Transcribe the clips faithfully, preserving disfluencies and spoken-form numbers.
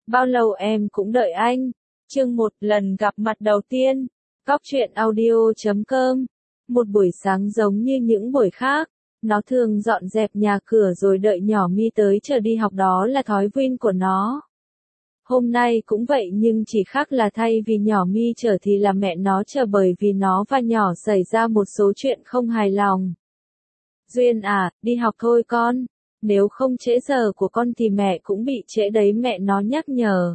Bao lâu em cũng đợi anh. Chương một, lần gặp mặt đầu tiên. Góc truyện audio chấm com. Một buổi sáng giống như những buổi khác, nó thường dọn dẹp nhà cửa rồi đợi nhỏ Mi tới chờ đi học, đó là thói quen của nó. Hôm nay cũng vậy, nhưng chỉ khác là thay vì nhỏ Mi chờ thì là mẹ nó chờ, bởi vì nó và nhỏ xảy ra một số chuyện không hài lòng. Duyên à, đi học thôi con. Nếu không trễ giờ của con thì mẹ cũng bị trễ đấy, mẹ nó nhắc nhở.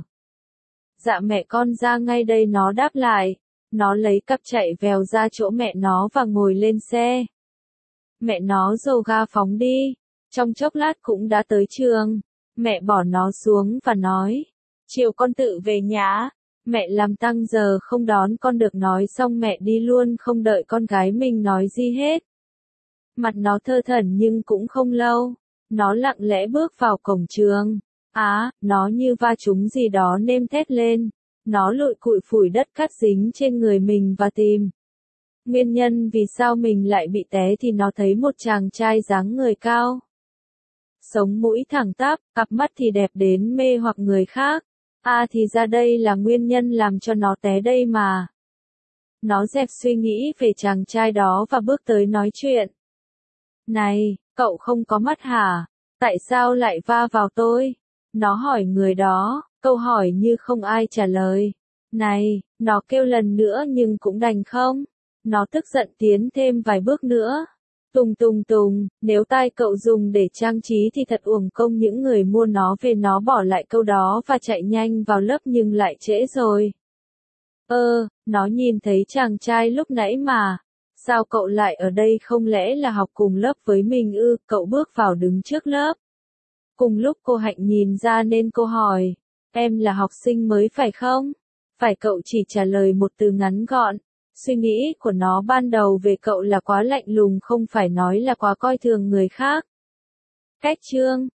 Dạ mẹ con ra ngay đây, nó đáp lại. Nó lấy cặp chạy vèo ra chỗ mẹ nó và ngồi lên xe. Mẹ nó dồ ga phóng đi. Trong chốc lát cũng đã tới trường. Mẹ bỏ nó xuống và nói. Chiều con tự về nhá. Mẹ làm tăng giờ không đón con được. Nói xong mẹ đi luôn, không đợi con gái mình nói gì hết. Mặt nó thơ thẩn nhưng cũng không lâu. Nó lặng lẽ bước vào cổng trường. Á, à, nó như va trúng gì đó nên thét lên. Nó lụi cụi phủi đất cát dính trên người mình và tìm nguyên nhân vì sao mình lại bị té thì nó thấy một chàng trai dáng người cao. Sống mũi thẳng tắp, cặp mắt thì đẹp đến mê hoặc người khác. À thì ra đây là nguyên nhân làm cho nó té đây mà. Nó dẹp suy nghĩ về chàng trai đó và bước tới nói chuyện. Này, cậu không có mắt hả? Tại sao lại va vào tôi? Nó hỏi người đó, câu hỏi như không ai trả lời. Này, nó kêu lần nữa nhưng cũng đành không? Nó tức giận tiến thêm vài bước nữa. Tùng tùng tùng, nếu tai cậu dùng để trang trí thì thật uổng công những người mua nó về. Nó bỏ lại câu đó và chạy nhanh vào lớp nhưng lại trễ rồi. Ơ, nó nhìn thấy chàng trai lúc nãy mà. Sao cậu lại ở đây, không lẽ là học cùng lớp với mình ư? Cậu bước vào đứng trước lớp. Cùng lúc cô Hạnh nhìn ra nên cô hỏi. Em là học sinh mới phải không? Phải, cậu chỉ trả lời một từ ngắn gọn. Suy nghĩ của nó ban đầu về cậu là quá lạnh lùng, không phải nói là quá coi thường người khác. Cách chương